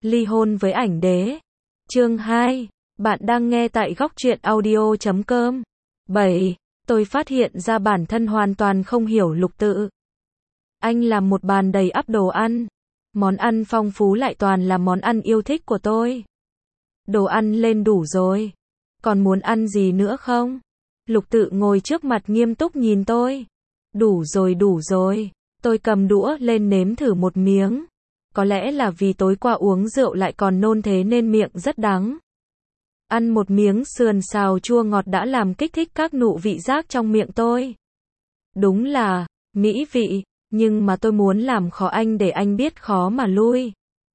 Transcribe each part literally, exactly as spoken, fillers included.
Ly hôn với ảnh đế. Chương hai. Bạn đang nghe tại góc truyện audio chấm com. bảy. Tôi phát hiện ra bản thân hoàn toàn không hiểu Lục Tự. Anh làm một bàn đầy ắp đồ ăn. Món ăn phong phú lại toàn là món ăn yêu thích của tôi. Đồ ăn lên đủ rồi. Còn muốn ăn gì nữa không? Lục Tự ngồi trước mặt nghiêm túc nhìn tôi. Đủ rồi đủ rồi. Tôi cầm đũa lên nếm thử một miếng. Có lẽ là vì tối qua uống rượu lại còn nôn thế nên miệng rất đắng. Ăn một miếng sườn xào chua ngọt đã làm kích thích các nụ vị giác trong miệng tôi. Đúng là mỹ vị, nhưng mà tôi muốn làm khó anh để anh biết khó mà lui.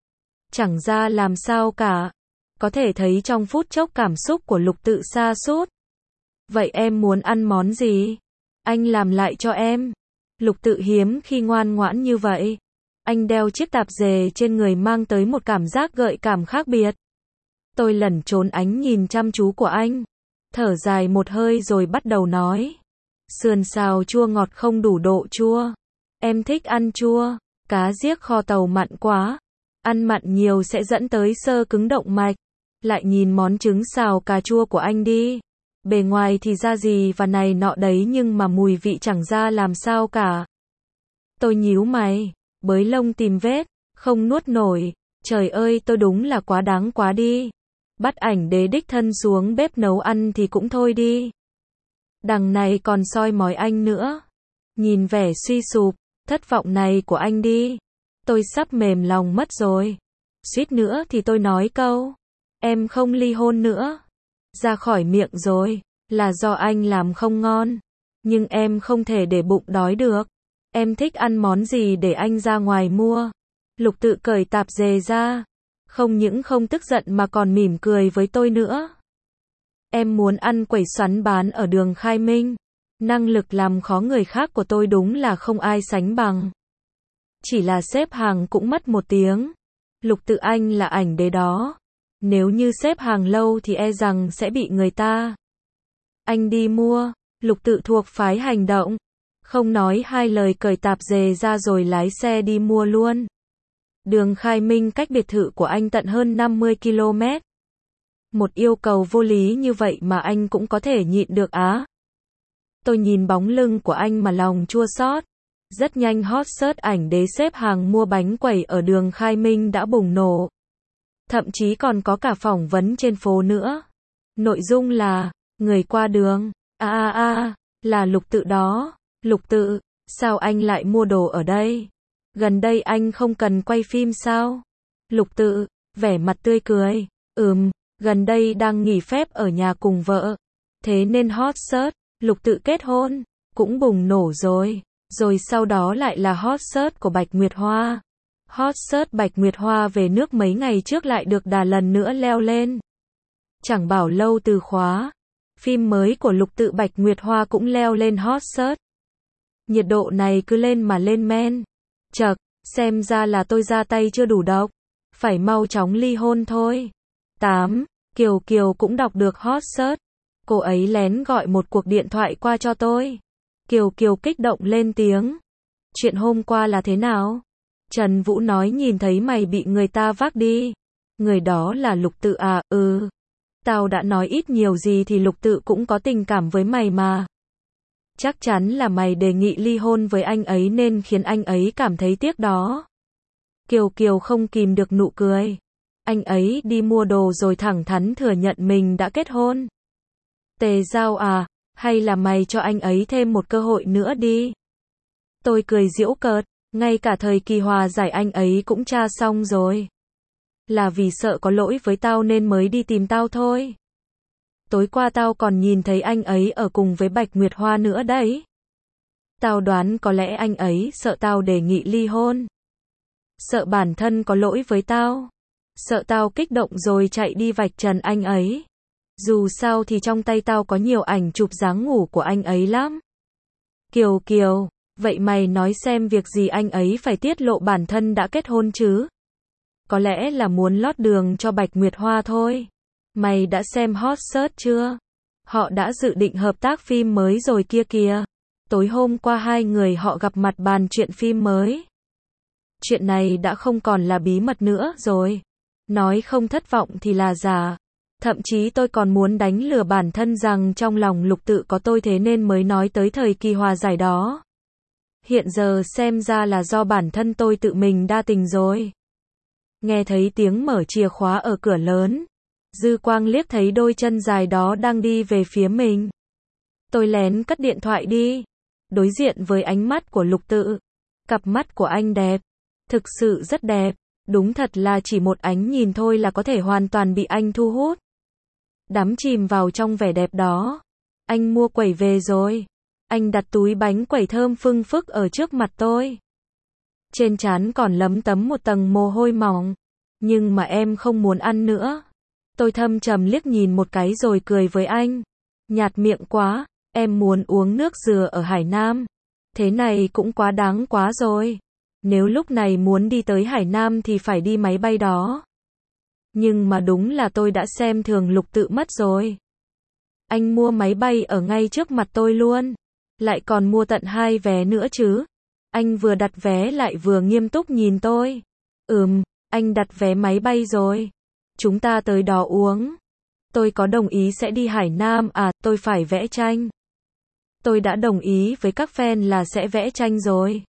Chẳng ra làm sao cả. Có thể thấy trong phút chốc cảm xúc của Lục Tự sa sút. Vậy em muốn ăn món gì? Anh làm lại cho em. Lục Tự hiếm khi ngoan ngoãn như vậy. Anh đeo chiếc tạp dề trên người mang tới một cảm giác gợi cảm khác biệt. Tôi lẩn trốn ánh nhìn chăm chú của anh. Thở dài một hơi rồi bắt đầu nói. Sườn xào chua ngọt không đủ độ chua. Em thích ăn chua. Cá giếc kho tàu mặn quá. Ăn mặn nhiều sẽ dẫn tới xơ cứng động mạch. Lại nhìn món trứng xào cà chua của anh đi. Bề ngoài thì ra gì và này nọ đấy nhưng mà mùi vị chẳng ra làm sao cả. Tôi nhíu mày. Bới lông tìm vết. Không nuốt nổi. Trời ơi tôi đúng là quá đáng quá đi. Bắt ảnh đế đích thân xuống bếp nấu ăn thì cũng thôi đi. Đằng này còn soi mói anh nữa. Nhìn vẻ suy sụp, thất vọng này của anh đi. Tôi sắp mềm lòng mất rồi. Suýt nữa thì tôi nói câu. Em không ly hôn nữa. Ra khỏi miệng rồi. Là do anh làm không ngon. Nhưng em không thể để bụng đói được. Em thích ăn món gì để anh ra ngoài mua. Lục Tự cởi tạp dề ra. Không những không tức giận mà còn mỉm cười với tôi nữa. Em muốn ăn quẩy xoắn bán ở đường Khai Minh. Năng lực làm khó người khác của tôi đúng là không ai sánh bằng. Chỉ là xếp hàng cũng mất một tiếng. Lục Tự anh là ảnh đế đó. Nếu như xếp hàng lâu thì e rằng sẽ bị người ta. Anh đi mua. Lục Tự thuộc phái hành động. Không nói hai lời cởi tạp dề ra rồi lái xe đi mua luôn. Đường Khai Minh cách biệt thự của anh tận hơn năm mươi ki lô mét. Một yêu cầu vô lý như vậy mà anh cũng có thể nhịn được á. Tôi nhìn bóng lưng của anh mà lòng chua xót. Rất nhanh hot search ảnh đế xếp hàng mua bánh quẩy ở đường Khai Minh đã bùng nổ. Thậm chí còn có cả phỏng vấn trên phố nữa. Nội dung là, người qua đường, a a a, là Lục Tự đó. Lục Tự, sao anh lại mua đồ ở đây? Gần đây anh không cần quay phim sao? Lục Tự, vẻ mặt tươi cười. Ừm, gần đây đang nghỉ phép ở nhà cùng vợ. Thế nên hot search, Lục Tự kết hôn, cũng bùng nổ rồi. Rồi sau đó lại là hot search của Bạch Nguyệt Hoa. Hot search Bạch Nguyệt Hoa về nước mấy ngày trước lại được đà lần nữa leo lên. Chẳng bảo lâu từ khóa. Phim mới của Lục Tự Bạch Nguyệt Hoa cũng leo lên hot search. Nhiệt độ này cứ lên mà lên men. Chậc, xem ra là tôi ra tay chưa đủ độc. Phải mau chóng ly hôn thôi. tám. Kiều Kiều cũng đọc được hot search. Cô ấy lén gọi một cuộc điện thoại qua cho tôi. Kiều Kiều kích động lên tiếng. Chuyện hôm qua là thế nào? Trần Vũ nói nhìn thấy mày bị người ta vác đi. Người đó là Lục Tự à? Ừ. Tao đã nói ít nhiều gì thì Lục Tự cũng có tình cảm với mày mà. Chắc chắn là mày đề nghị ly hôn với anh ấy nên khiến anh ấy cảm thấy tiếc đó. Kiều Kiều không kìm được nụ cười. Anh ấy đi mua đồ rồi thẳng thắn thừa nhận mình đã kết hôn. Tề Giao à, hay là mày cho anh ấy thêm một cơ hội nữa đi. Tôi cười giễu cợt, ngay cả thời kỳ hòa giải anh ấy cũng tra xong rồi. Là vì sợ có lỗi với tao nên mới đi tìm tao thôi. Tối qua tao còn nhìn thấy anh ấy ở cùng với Bạch Nguyệt Hoa nữa đấy. Tao đoán có lẽ anh ấy sợ tao đề nghị ly hôn. Sợ bản thân có lỗi với tao. Sợ tao kích động rồi chạy đi vạch trần anh ấy. Dù sao thì trong tay tao có nhiều ảnh chụp dáng ngủ của anh ấy lắm. Kiều Kiều, vậy mày nói xem việc gì anh ấy phải tiết lộ bản thân đã kết hôn chứ? Có lẽ là muốn lót đường cho Bạch Nguyệt Hoa thôi. Mày đã xem hot search chưa? Họ đã dự định hợp tác phim mới rồi kia kìa. Tối hôm qua hai người họ gặp mặt bàn chuyện phim mới. Chuyện này đã không còn là bí mật nữa rồi. Nói không thất vọng thì là giả. Thậm chí tôi còn muốn đánh lừa bản thân rằng trong lòng Lục Tự có tôi thế nên mới nói tới thời kỳ hòa giải đó. Hiện giờ xem ra là do bản thân tôi tự mình đa tình rồi. Nghe thấy tiếng mở chìa khóa ở cửa lớn. Dư quang liếc thấy đôi chân dài đó đang đi về phía mình. Tôi lén cất điện thoại đi. Đối diện với ánh mắt của Lục Tự. Cặp mắt của anh đẹp. Thực sự rất đẹp. Đúng thật là chỉ một ánh nhìn thôi là có thể hoàn toàn bị anh thu hút. Đắm chìm vào trong vẻ đẹp đó. Anh mua quẩy về rồi. Anh đặt túi bánh quẩy thơm phưng phức ở trước mặt tôi. Trên trán còn lấm tấm một tầng mồ hôi mỏng. Nhưng mà em không muốn ăn nữa. Tôi thâm trầm liếc nhìn một cái rồi cười với anh. Nhạt miệng quá, em muốn uống nước dừa ở Hải Nam. Thế này cũng quá đáng quá rồi. Nếu lúc này muốn đi tới Hải Nam thì phải đi máy bay đó. Nhưng mà đúng là tôi đã xem thường Lục Tự mất rồi. Anh mua máy bay ở ngay trước mặt tôi luôn. Lại còn mua tận hai vé nữa chứ. Anh vừa đặt vé lại vừa nghiêm túc nhìn tôi. Ừm, anh đặt vé máy bay rồi. Chúng ta tới đó uống. Tôi có đồng ý sẽ đi Hải Nam à, tôi phải vẽ tranh. Tôi đã đồng ý với các fan là sẽ vẽ tranh rồi.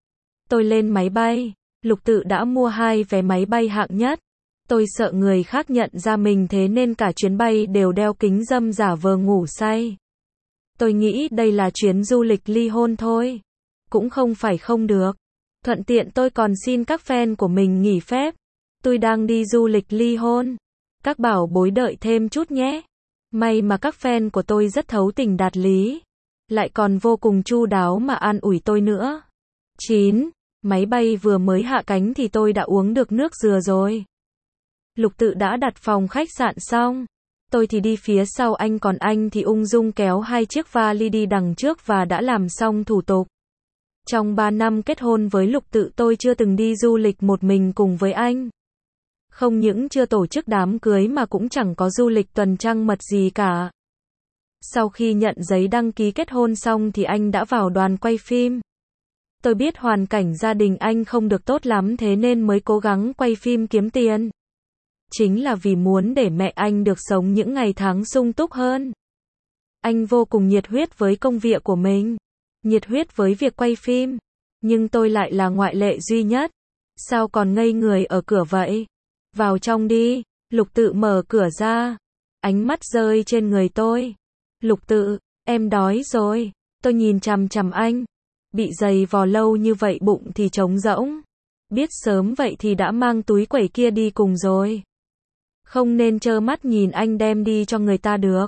Tôi lên máy bay. Lục Tự đã mua hai vé máy bay hạng nhất. Tôi sợ người khác nhận ra mình thế nên cả chuyến bay đều đeo kính râm giả vờ ngủ say. Tôi nghĩ đây là chuyến du lịch ly hôn thôi. Cũng không phải không được. Thuận tiện tôi còn xin các fan của mình nghỉ phép. Tôi đang đi du lịch ly hôn. Các bảo bối đợi thêm chút nhé. May mà các fan của tôi rất thấu tình đạt lý. Lại còn vô cùng chu đáo mà an ủi tôi nữa. chín. Máy bay vừa mới hạ cánh thì tôi đã uống được nước dừa rồi. Lục Tự đã đặt phòng khách sạn xong. Tôi thì đi phía sau anh còn anh thì ung dung kéo hai chiếc vali đi đằng trước và đã làm xong thủ tục. Trong ba năm kết hôn với Lục Tự tôi chưa từng đi du lịch một mình cùng với anh. Không những chưa tổ chức đám cưới mà cũng chẳng có du lịch tuần trăng mật gì cả. Sau khi nhận giấy đăng ký kết hôn xong thì anh đã vào đoàn quay phim. Tôi biết hoàn cảnh gia đình anh không được tốt lắm thế nên mới cố gắng quay phim kiếm tiền. Chính là vì muốn để mẹ anh được sống những ngày tháng sung túc hơn. Anh vô cùng nhiệt huyết với công việc của mình. Nhiệt huyết với việc quay phim. Nhưng tôi lại là ngoại lệ duy nhất. Sao còn ngây người ở cửa vậy? Vào trong đi. Lục Tự mở cửa ra. Ánh mắt rơi trên người tôi. Lục Tự, em đói rồi. Tôi nhìn chằm chằm anh. Bị giày vò lâu như vậy bụng thì trống rỗng. Biết sớm vậy thì đã mang túi quẩy kia đi cùng rồi. Không nên trơ mắt nhìn anh đem đi cho người ta được.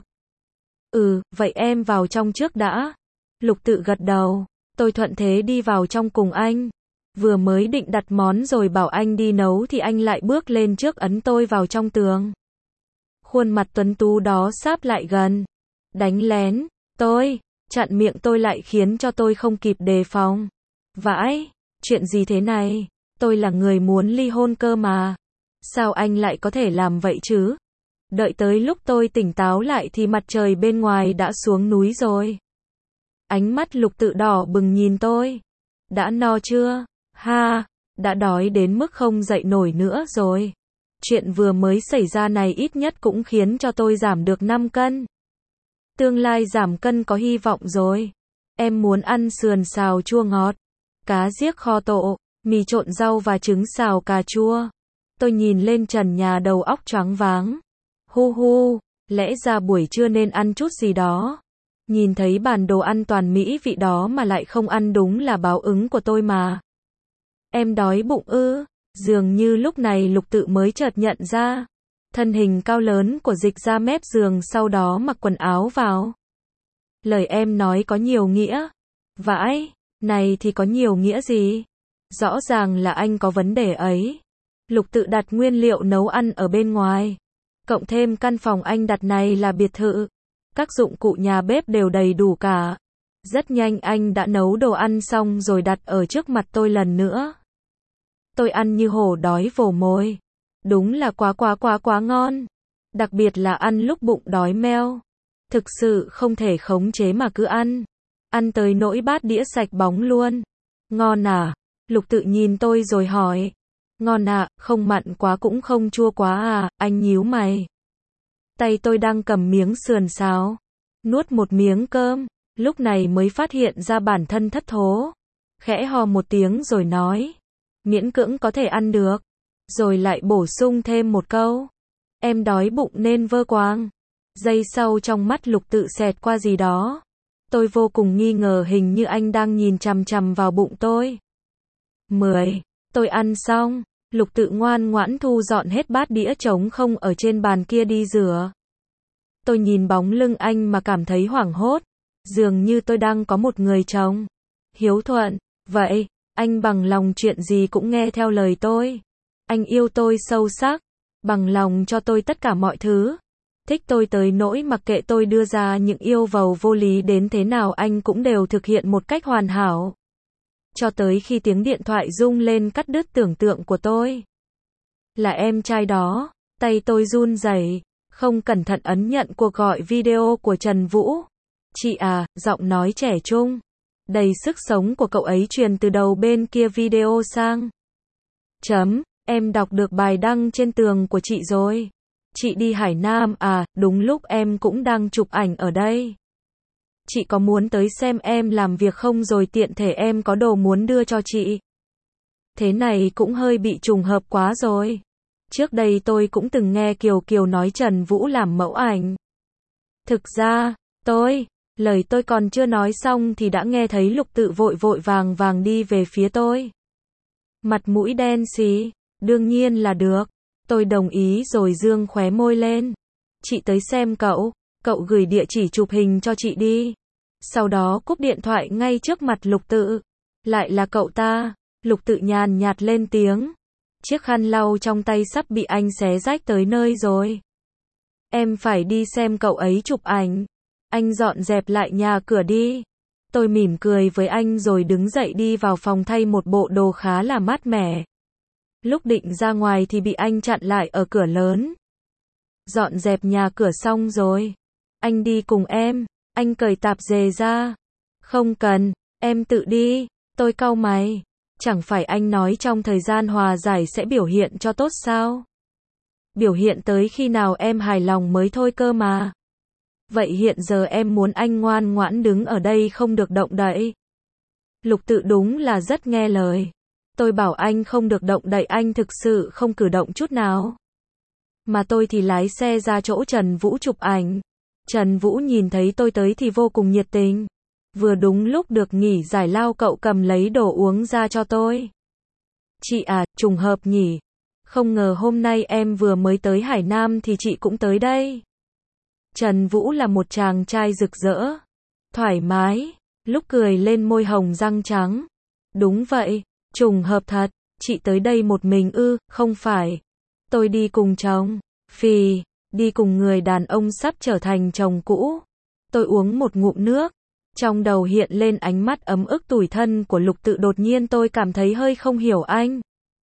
Ừ, vậy em vào trong trước đã. Lục Tự gật đầu. Tôi thuận thế đi vào trong cùng anh. Vừa mới định đặt món rồi bảo anh đi nấu thì anh lại bước lên trước ấn tôi vào trong tường. Khuôn mặt tuấn tú đó sáp lại gần. Đánh lén. Tôi. Chặn miệng tôi lại khiến cho tôi không kịp đề phòng. Vãi. Chuyện gì thế này? Tôi là người muốn ly hôn cơ mà. Sao anh lại có thể làm vậy chứ? Đợi tới lúc tôi tỉnh táo lại thì mặt trời bên ngoài đã xuống núi rồi. Ánh mắt Lục Tự đỏ bừng nhìn tôi. Đã no chưa? Ha, đã đói đến mức không dậy nổi nữa rồi. Chuyện vừa mới xảy ra này ít nhất cũng khiến cho tôi giảm được năm cân. Tương lai giảm cân có hy vọng rồi. Em muốn ăn sườn xào chua ngọt, cá riếc kho tộ, mì trộn rau và trứng xào cà chua. Tôi nhìn lên trần nhà đầu óc choáng váng. Hu hu, lẽ ra buổi trưa nên ăn chút gì đó. Nhìn thấy bản đồ ăn toàn mỹ vị đó mà lại không ăn đúng là báo ứng của tôi mà. Em đói bụng ư? Dường như lúc này Lục Tự mới chợt nhận ra. Thân hình cao lớn của Dịch ra mép giường sau đó mặc quần áo vào. Lời em nói có nhiều nghĩa. Vãi, này thì có nhiều nghĩa gì? Rõ ràng là anh có vấn đề ấy. Lục Tự đặt nguyên liệu nấu ăn ở bên ngoài. Cộng thêm căn phòng anh đặt này là biệt thự. Các dụng cụ nhà bếp đều đầy đủ cả. Rất nhanh anh đã nấu đồ ăn xong rồi đặt ở trước mặt tôi lần nữa. Tôi ăn như hổ đói vồ mồi. Đúng là quá quá quá quá ngon. Đặc biệt là ăn lúc bụng đói meo. Thực sự không thể khống chế mà cứ ăn. Ăn tới nỗi bát đĩa sạch bóng luôn. Ngon à? Lục Tự nhìn tôi rồi hỏi. Ngon ạ, không mặn quá cũng không chua quá à, anh nhíu mày. Tay tôi đang cầm miếng sườn xào. Nuốt một miếng cơm, lúc này mới phát hiện ra bản thân thất thố. Khẽ hò một tiếng rồi nói. Miễn cưỡng có thể ăn được. Rồi lại bổ sung thêm một câu. Em đói bụng nên vơ quang. Giây sau trong mắt Lục Tự xẹt qua gì đó. Tôi vô cùng nghi ngờ hình như anh đang nhìn chằm chằm vào bụng tôi. mười. Tôi ăn xong. Lục Tự ngoan ngoãn thu dọn hết bát đĩa trống không ở trên bàn kia đi rửa. Tôi nhìn bóng lưng anh mà cảm thấy hoảng hốt. Dường như tôi đang có một người chồng hiếu thuận. Vậy, anh bằng lòng chuyện gì cũng nghe theo lời tôi. Anh yêu tôi sâu sắc. Bằng lòng cho tôi tất cả mọi thứ. Thích tôi tới nỗi mặc kệ tôi đưa ra những yêu cầu vô lý đến thế nào anh cũng đều thực hiện một cách hoàn hảo. Cho tới khi tiếng điện thoại rung lên cắt đứt tưởng tượng của tôi. Là em trai đó. Tay tôi run rẩy, không cẩn thận ấn nhận cuộc gọi video của Trần Vũ. Chị à, giọng nói trẻ trung, đầy sức sống của cậu ấy truyền từ đầu bên kia video sang. Chấm, em đọc được bài đăng trên tường của chị rồi. Chị đi Hải Nam à, đúng lúc em cũng đang chụp ảnh ở đây. Chị có muốn tới xem em làm việc không rồi tiện thể em có đồ muốn đưa cho chị. Thế này cũng hơi bị trùng hợp quá rồi. Trước đây tôi cũng từng nghe Kiều Kiều nói Trần Vũ làm mẫu ảnh. Thực ra, tôi, lời tôi còn chưa nói xong thì đã nghe thấy Lục Tự vội vội vàng vàng đi về phía tôi. Mặt mũi đen xì, đương nhiên là được. Tôi đồng ý rồi dương khóe môi lên. Chị tới xem cậu, cậu gửi địa chỉ chụp hình cho chị đi. Sau đó cúp điện thoại ngay trước mặt Lục Tự. Lại là cậu ta. Lục Tự nhàn nhạt lên tiếng. Chiếc khăn lau trong tay sắp bị anh xé rách tới nơi rồi. Em phải đi xem cậu ấy chụp ảnh. Anh dọn dẹp lại nhà cửa đi. Tôi mỉm cười với anh rồi đứng dậy đi vào phòng thay một bộ đồ khá là mát mẻ. Lúc định ra ngoài thì bị anh chặn lại ở cửa lớn. Dọn dẹp nhà cửa xong rồi. Anh đi cùng em. Anh cởi tạp dề ra. Không cần, em tự đi. Tôi cau mày. Chẳng phải anh nói trong thời gian hòa giải sẽ biểu hiện cho tốt sao? Biểu hiện tới khi nào em hài lòng mới thôi cơ mà. Vậy hiện giờ em muốn anh ngoan ngoãn đứng ở đây không được động đậy. Lục Tự đúng là rất nghe lời. Tôi bảo anh không được động đậy anh thực sự không cử động chút nào. Mà tôi thì lái xe ra chỗ Trần Vũ chụp ảnh. Trần Vũ nhìn thấy tôi tới thì vô cùng nhiệt tình. Vừa đúng lúc được nghỉ giải lao cậu cầm lấy đồ uống ra cho tôi. Chị à, trùng hợp nhỉ. Không ngờ hôm nay em vừa mới tới Hải Nam thì chị cũng tới đây. Trần Vũ là một chàng trai rực rỡ, thoải mái, lúc cười lên môi hồng răng trắng. Đúng vậy, trùng hợp thật, chị tới đây một mình ư, không phải. Tôi đi cùng chồng, phì, đi cùng người đàn ông sắp trở thành chồng cũ. Tôi uống một ngụm nước, trong đầu hiện lên ánh mắt ấm ức tủi thân của Lục Tự, đột nhiên tôi cảm thấy hơi không hiểu anh.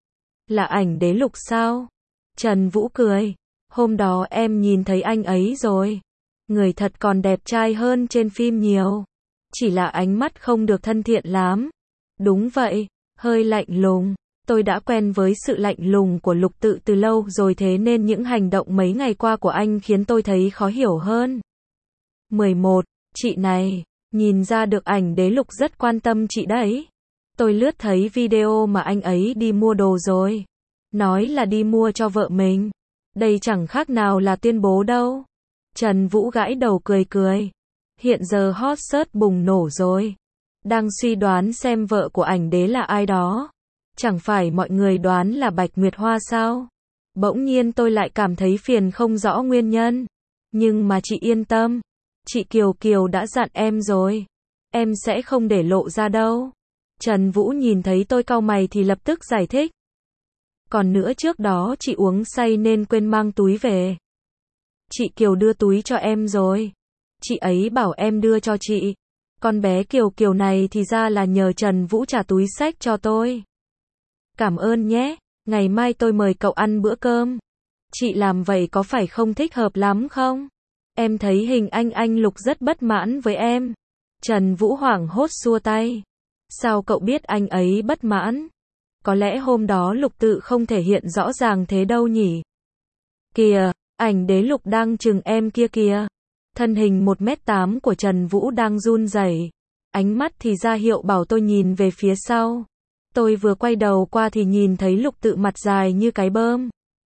Là ảnh đế Lục sao? Trần Vũ cười. Hôm đó em nhìn thấy anh ấy rồi. Người thật còn đẹp trai hơn trên phim nhiều. Chỉ là ánh mắt không được thân thiện lắm. Đúng vậy, hơi lạnh lùng. Tôi đã quen với sự lạnh lùng của Lục Tự từ lâu rồi, thế nên những hành động mấy ngày qua của anh khiến tôi thấy khó hiểu hơn. mười một. Chị này, nhìn ra được ảnh đế Lục rất quan tâm chị đấy. Tôi lướt thấy video mà anh ấy đi mua đồ rồi. Nói là đi mua cho vợ mình. Đây chẳng khác nào là tuyên bố đâu. Trần Vũ gãi đầu cười cười. Hiện giờ hot search bùng nổ rồi. Đang suy đoán xem vợ của ảnh đế là ai đó. Chẳng phải mọi người đoán là Bạch Nguyệt Hoa sao? Bỗng nhiên tôi lại cảm thấy phiền không rõ nguyên nhân. Nhưng mà chị yên tâm. Chị Kiều Kiều đã dặn em rồi. Em sẽ không để lộ ra đâu. Trần Vũ nhìn thấy tôi cau mày thì lập tức giải thích. Còn nữa trước đó chị uống say nên quên mang túi về. Chị Kiều đưa túi cho em rồi. Chị ấy bảo em đưa cho chị. Con bé Kiều Kiều này thì ra là nhờ Trần Vũ trả túi xách cho tôi. Cảm ơn nhé, ngày mai tôi mời cậu ăn bữa cơm. Chị làm vậy có phải không thích hợp lắm không? Em thấy hình anh anh Lục rất bất mãn với em. Trần Vũ hoảng hốt xua tay. Sao cậu biết anh ấy bất mãn? Có lẽ hôm đó Lục Tự không thể hiện rõ ràng thế đâu nhỉ. Kìa, ảnh đế Lục đang chừng em kia kìa. Thân hình một mét tám của Trần Vũ đang run rẩy. Ánh mắt thì ra hiệu bảo tôi nhìn về phía sau. Tôi vừa quay đầu qua thì nhìn thấy Lục Tự mặt dài như cái bơm.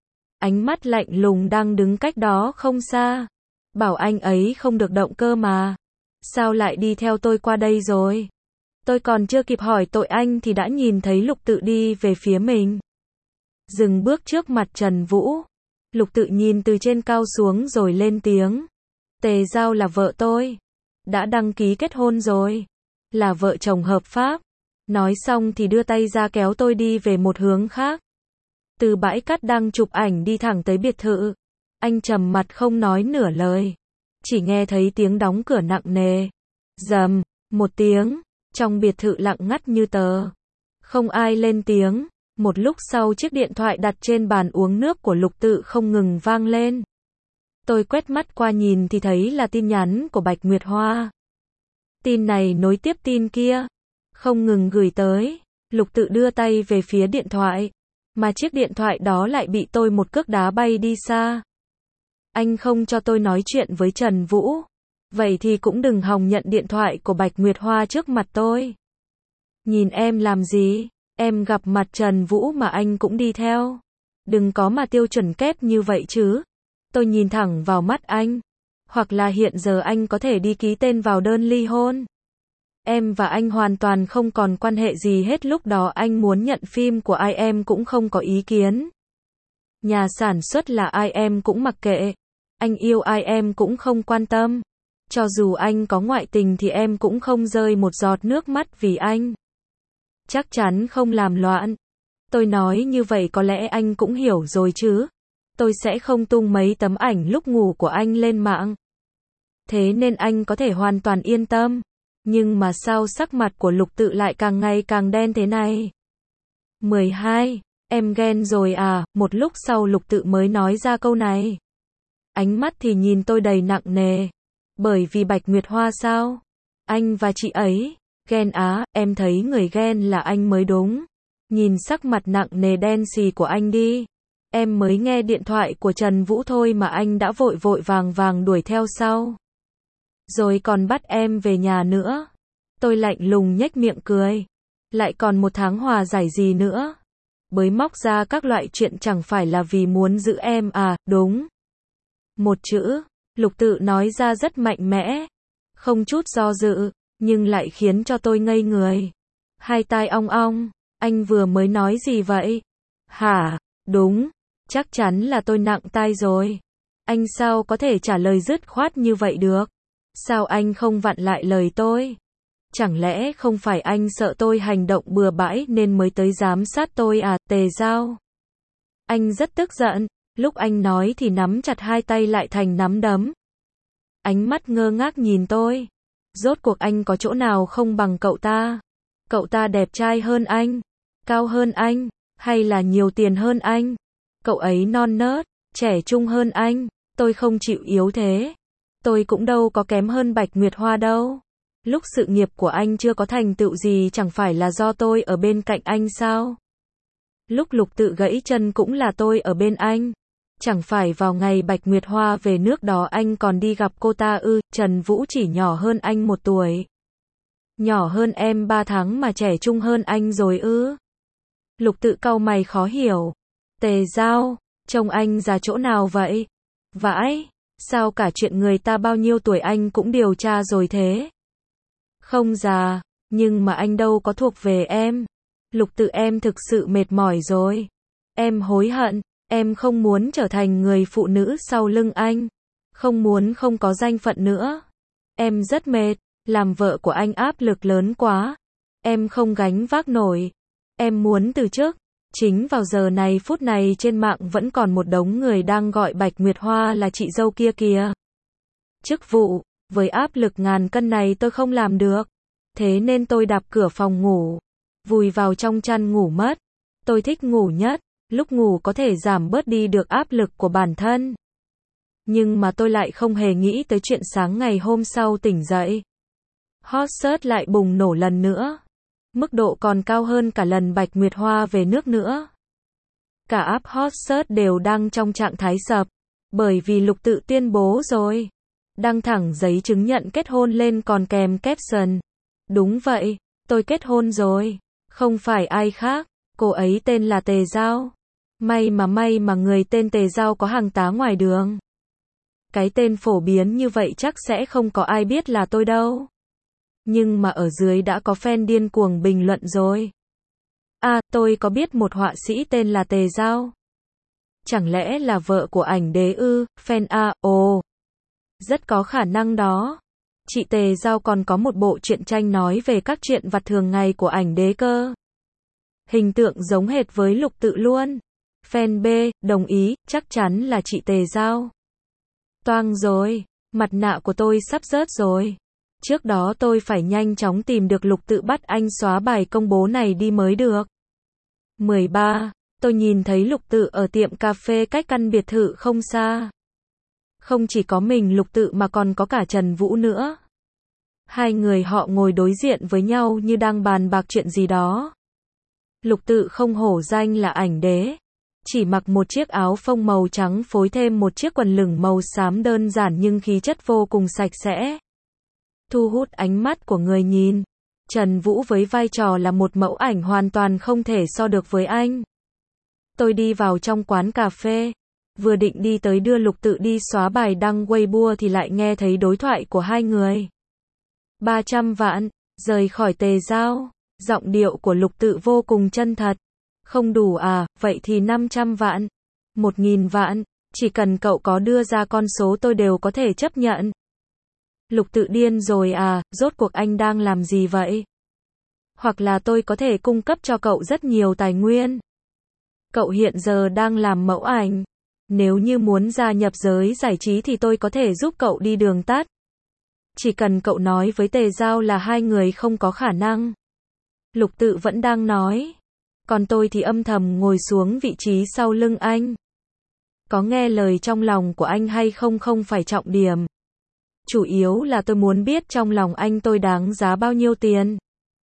Ánh mắt lạnh lùng đang đứng cách đó không xa. Bảo anh ấy không được động cơ mà. Sao lại đi theo tôi qua đây rồi? Tôi còn chưa kịp hỏi tội anh thì đã nhìn thấy Lục Tự đi về phía mình. Dừng bước trước mặt Trần Vũ. Lục Tự nhìn từ trên cao xuống rồi lên tiếng. Tề Giao là vợ tôi. Đã đăng ký kết hôn rồi. Là vợ chồng hợp pháp. Nói xong thì đưa tay ra kéo tôi đi về một hướng khác. Từ bãi cát đang chụp ảnh đi thẳng tới biệt thự. Anh trầm mặt không nói nửa lời. Chỉ nghe thấy tiếng đóng cửa nặng nề. Rầm, một tiếng. Trong biệt thự lặng ngắt như tờ. Không ai lên tiếng. Một lúc sau chiếc điện thoại đặt trên bàn uống nước của Lục Tự không ngừng vang lên. Tôi quét mắt qua nhìn thì thấy là tin nhắn của Bạch Nguyệt Hoa. Tin này nối tiếp tin kia. Không ngừng gửi tới. Lục Tự đưa tay về phía điện thoại. Mà chiếc điện thoại đó lại bị tôi một cước đá bay đi xa. Anh không cho tôi nói chuyện với Trần Vũ. Vậy thì cũng đừng hòng nhận điện thoại của Bạch Nguyệt Hoa trước mặt tôi. Nhìn em làm gì? Em gặp mặt Trần Vũ mà anh cũng đi theo. Đừng có mà tiêu chuẩn kép như vậy chứ. Tôi nhìn thẳng vào mắt anh. Hoặc là hiện giờ anh có thể đi ký tên vào đơn ly hôn. Em và anh hoàn toàn không còn quan hệ gì hết, lúc đó anh muốn nhận phim của ai em cũng không có ý kiến. Nhà sản xuất là ai em cũng mặc kệ. Anh yêu ai em cũng không quan tâm. Cho dù anh có ngoại tình thì em cũng không rơi một giọt nước mắt vì anh. Chắc chắn không làm loạn. Tôi nói như vậy có lẽ anh cũng hiểu rồi chứ. Tôi sẽ không tung mấy tấm ảnh lúc ngủ của anh lên mạng. Thế nên anh có thể hoàn toàn yên tâm. Nhưng mà sao sắc mặt của Lục Tự lại càng ngày càng đen thế này? mười hai. Em ghen rồi à? Một lúc sau Lục Tự mới nói ra câu này. Ánh mắt thì nhìn tôi đầy nặng nề. Bởi vì Bạch Nguyệt Hoa sao? Anh và chị ấy. Ghen á, em thấy người ghen là anh mới đúng. Nhìn sắc mặt nặng nề đen xì của anh đi. Em mới nghe điện thoại của Trần Vũ thôi mà anh đã vội vội vàng vàng đuổi theo sau. Rồi còn bắt em về nhà nữa. Tôi lạnh lùng nhếch miệng cười. Lại còn một tháng hòa giải gì nữa? Bới móc ra các loại chuyện chẳng phải là vì muốn giữ em à, đúng. Một chữ, Lục Tự nói ra rất mạnh mẽ. Không chút do dự, nhưng lại khiến cho tôi ngây người. Hai tai ong ong, anh vừa mới nói gì vậy? Hả, đúng, chắc chắn là tôi nặng tai rồi. Anh sao có thể trả lời dứt khoát như vậy được? Sao anh không vặn lại lời tôi? Chẳng lẽ không phải anh sợ tôi hành động bừa bãi nên mới tới giám sát tôi à, Tề Giao? Anh rất tức giận, lúc anh nói thì nắm chặt hai tay lại thành nắm đấm. Ánh mắt ngơ ngác nhìn tôi. Rốt cuộc anh có chỗ nào không bằng cậu ta? Cậu ta đẹp trai hơn anh, cao hơn anh, hay là nhiều tiền hơn anh? Cậu ấy non nớt, trẻ trung hơn anh, tôi không chịu yếu thế. Tôi cũng đâu có kém hơn Bạch Nguyệt Hoa đâu. Lúc sự nghiệp của anh chưa có thành tựu gì chẳng phải là do tôi ở bên cạnh anh sao? Lúc Lục Tự gãy chân cũng là tôi ở bên anh. Chẳng phải vào ngày Bạch Nguyệt Hoa về nước đó anh còn đi gặp cô ta ư? Trần Vũ chỉ nhỏ hơn anh một tuổi. Nhỏ hơn em ba tháng mà trẻ trung hơn anh rồi ư? Lục Tự cau mày khó hiểu. Tề Giao, trông anh già chỗ nào vậy? Vãi, sao cả chuyện người ta bao nhiêu tuổi anh cũng điều tra rồi thế? Không già, nhưng mà anh đâu có thuộc về em. Lục Tự, em thực sự mệt mỏi rồi. Em hối hận, em không muốn trở thành người phụ nữ sau lưng anh. Không muốn không có danh phận nữa. Em rất mệt, làm vợ của anh áp lực lớn quá. Em không gánh vác nổi. Em muốn từ chức. Chính vào giờ này phút này trên mạng vẫn còn một đống người đang gọi Bạch Nguyệt Hoa là chị dâu kia kìa. Chức vụ, với áp lực ngàn cân này tôi không làm được. Thế nên tôi đạp cửa phòng ngủ, vùi vào trong chăn ngủ mất. Tôi thích ngủ nhất, lúc ngủ có thể giảm bớt đi được áp lực của bản thân. Nhưng mà tôi lại không hề nghĩ tới chuyện sáng ngày hôm sau tỉnh dậy. Hot search lại bùng nổ lần nữa. Mức độ còn cao hơn cả lần Bạch Nguyệt Hoa về nước nữa. Cả app hot search đều đang trong trạng thái sập, bởi vì Lục Tự tuyên bố rồi. Đăng thẳng giấy chứng nhận kết hôn lên còn kèm caption. Đúng vậy, tôi kết hôn rồi. Không phải ai khác, cô ấy tên là Tề Giao. May mà may mà người tên Tề Giao có hàng tá ngoài đường. Cái tên phổ biến như vậy chắc sẽ không có ai biết là tôi đâu. Nhưng mà ở dưới đã có fan điên cuồng bình luận rồi. À, tôi có biết một họa sĩ tên là Tề Giao. Chẳng lẽ là vợ của ảnh đế ư? Fan A, ồ. Rất có khả năng đó. Chị Tề Giao còn có một bộ truyện tranh nói về các chuyện vặt thường ngày của ảnh đế cơ. Hình tượng giống hệt với Lục Tự luôn. Fan B, đồng ý, chắc chắn là chị Tề Giao. Toang rồi, mặt nạ của tôi sắp rớt rồi. Trước đó tôi phải nhanh chóng tìm được Lục Tự bắt anh xóa bài công bố này đi mới được. mười ba. Tôi nhìn thấy Lục Tự ở tiệm cà phê cách căn biệt thự không xa. Không chỉ có mình Lục Tự mà còn có cả Trần Vũ nữa. Hai người họ ngồi đối diện với nhau như đang bàn bạc chuyện gì đó. Lục Tự không hổ danh là ảnh đế. Chỉ mặc một chiếc áo phông màu trắng phối thêm một chiếc quần lửng màu xám đơn giản nhưng khí chất vô cùng sạch sẽ. Thu hút ánh mắt của người nhìn. Trần Vũ với vai trò là một mẫu ảnh hoàn toàn không thể so được với anh. Tôi đi vào trong quán cà phê. Vừa định đi tới đưa Lục Tự đi xóa bài đăng Weibo thì lại nghe thấy đối thoại của hai người. ba trăm vạn, rời khỏi Tề Giao. Giọng điệu của Lục Tự vô cùng chân thật. Không đủ à, vậy thì năm trăm vạn. một nghìn vạn, chỉ cần cậu có đưa ra con số tôi đều có thể chấp nhận. Lục Tự điên rồi à, rốt cuộc anh đang làm gì vậy? Hoặc là tôi có thể cung cấp cho cậu rất nhiều tài nguyên. Cậu hiện giờ đang làm mẫu ảnh. Nếu như muốn gia nhập giới giải trí thì tôi có thể giúp cậu đi đường tắt. Chỉ cần cậu nói với Tề Giao là hai người không có khả năng. Lục Tự vẫn đang nói. Còn tôi thì âm thầm ngồi xuống vị trí sau lưng anh. Có nghe lời trong lòng của anh hay không không phải trọng điểm. Chủ yếu là tôi muốn biết trong lòng anh tôi đáng giá bao nhiêu tiền.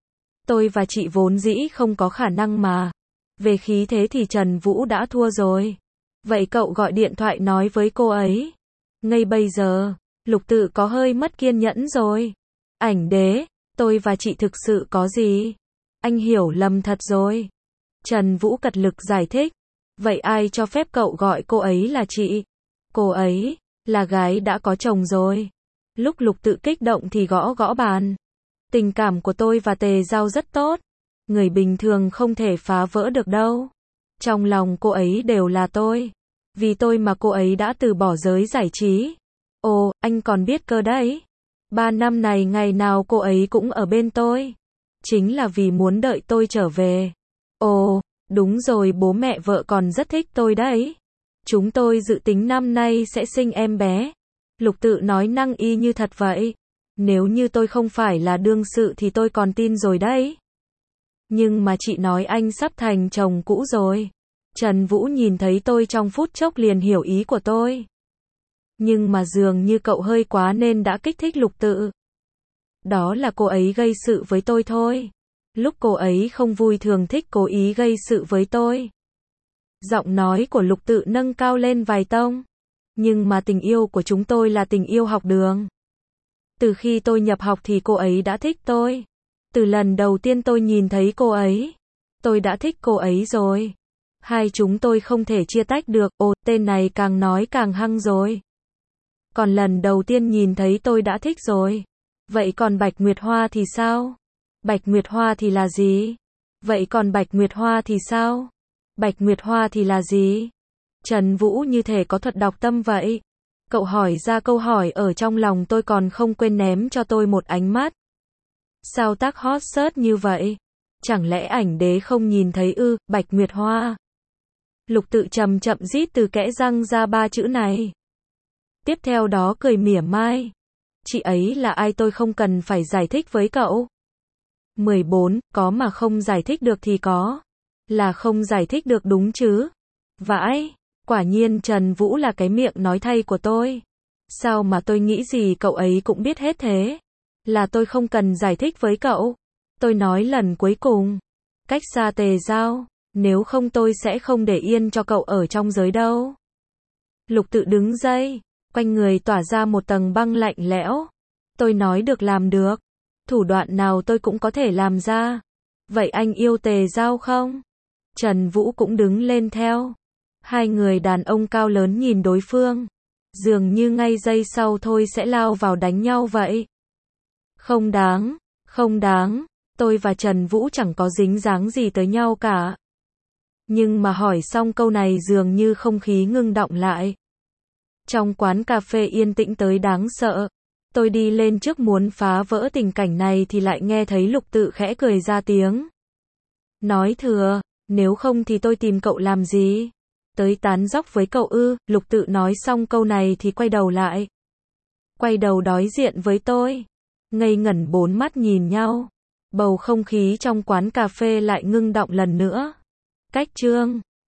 Tôi và chị vốn dĩ không có khả năng mà. Về khí thế thì Trần Vũ đã thua rồi. Vậy cậu gọi điện thoại nói với cô ấy. Ngay bây giờ, Lục Tự có hơi mất kiên nhẫn rồi. Ảnh đế, tôi và chị thực sự có gì? Anh hiểu lầm thật rồi. Trần Vũ cật lực giải thích. Vậy ai cho phép cậu gọi cô ấy là chị? Cô ấy, là gái đã có chồng rồi. Lúc Lục Tự kích động thì gõ gõ bàn. Tình cảm của tôi và Tề Giao rất tốt. Người bình thường không thể phá vỡ được đâu. Trong lòng cô ấy đều là tôi. Vì tôi mà cô ấy đã từ bỏ giới giải trí. Ồ, anh còn biết cơ đấy. Ba năm này ngày nào cô ấy cũng ở bên tôi. Chính là vì muốn đợi tôi trở về. Ồ, đúng rồi, bố mẹ vợ còn rất thích tôi đấy. Chúng tôi dự tính năm nay sẽ sinh em bé. Lục Tự nói năng y như thật vậy. Nếu như tôi không phải là đương sự thì tôi còn tin rồi đấy. Nhưng mà chị nói anh sắp thành chồng cũ rồi. Trần Vũ nhìn thấy tôi trong phút chốc liền hiểu ý của tôi. Nhưng mà dường như cậu hơi quá nên đã kích thích Lục Tự. Đó là cô ấy gây sự với tôi thôi. Lúc cô ấy không vui thường thích cố ý gây sự với tôi. Giọng nói của Lục Tự nâng cao lên vài tông. Nhưng mà tình yêu của chúng tôi là tình yêu học đường. Từ khi tôi nhập học thì cô ấy đã thích tôi. Từ lần đầu tiên tôi nhìn thấy cô ấy, tôi đã thích cô ấy rồi. Hai chúng tôi không thể chia tách được. Ồ, tên này càng nói càng hăng rồi. Còn lần đầu tiên nhìn thấy tôi đã thích rồi. Vậy còn Bạch Nguyệt Hoa thì sao? Bạch Nguyệt Hoa thì là gì? Vậy còn Bạch Nguyệt Hoa thì sao? Bạch Nguyệt Hoa thì là gì? Trần Vũ như thể có thuật đọc tâm vậy. Cậu hỏi ra câu hỏi ở trong lòng tôi còn không quên ném cho tôi một ánh mắt. Sao tác hot search như vậy? Chẳng lẽ ảnh đế không nhìn thấy ư? Bạch Nguyệt Hoa. Lục Tự chậm chậm rít từ kẽ răng ra ba chữ này. Tiếp theo đó cười mỉa mai. Chị ấy là ai tôi không cần phải giải thích với cậu. mười bốn, có mà không giải thích được thì có. Là không giải thích được đúng chứ? Vãi, quả nhiên Trần Vũ là cái miệng nói thay của tôi. Sao mà tôi nghĩ gì cậu ấy cũng biết hết thế? Là tôi không cần giải thích với cậu. Tôi nói lần cuối cùng. Cách xa Tề Giao. Nếu không tôi sẽ không để yên cho cậu ở trong giới đâu. Lục Tự đứng dậy. Quanh người tỏa ra một tầng băng lạnh lẽo. Tôi nói được làm được. Thủ đoạn nào tôi cũng có thể làm ra. Vậy anh yêu Tề Giao không? Trần Vũ cũng đứng lên theo. Hai người đàn ông cao lớn nhìn đối phương. Dường như ngay giây sau thôi sẽ lao vào đánh nhau vậy. Không đáng, không đáng. Tôi và Trần Vũ chẳng có dính dáng gì tới nhau cả. Nhưng mà hỏi xong câu này dường như không khí ngưng đọng lại. Trong quán cà phê yên tĩnh tới đáng sợ. Tôi đi lên trước muốn phá vỡ tình cảnh này thì lại nghe thấy Lục Tự khẽ cười ra tiếng. Nói thừa, nếu không thì tôi tìm cậu làm gì? Tới tán dóc với cậu ư? Lục Tự nói xong câu này thì quay đầu lại. Quay đầu đối diện với tôi. Ngây ngẩn bốn mắt nhìn nhau. Bầu không khí trong quán cà phê lại ngưng đọng lần nữa. Cách chương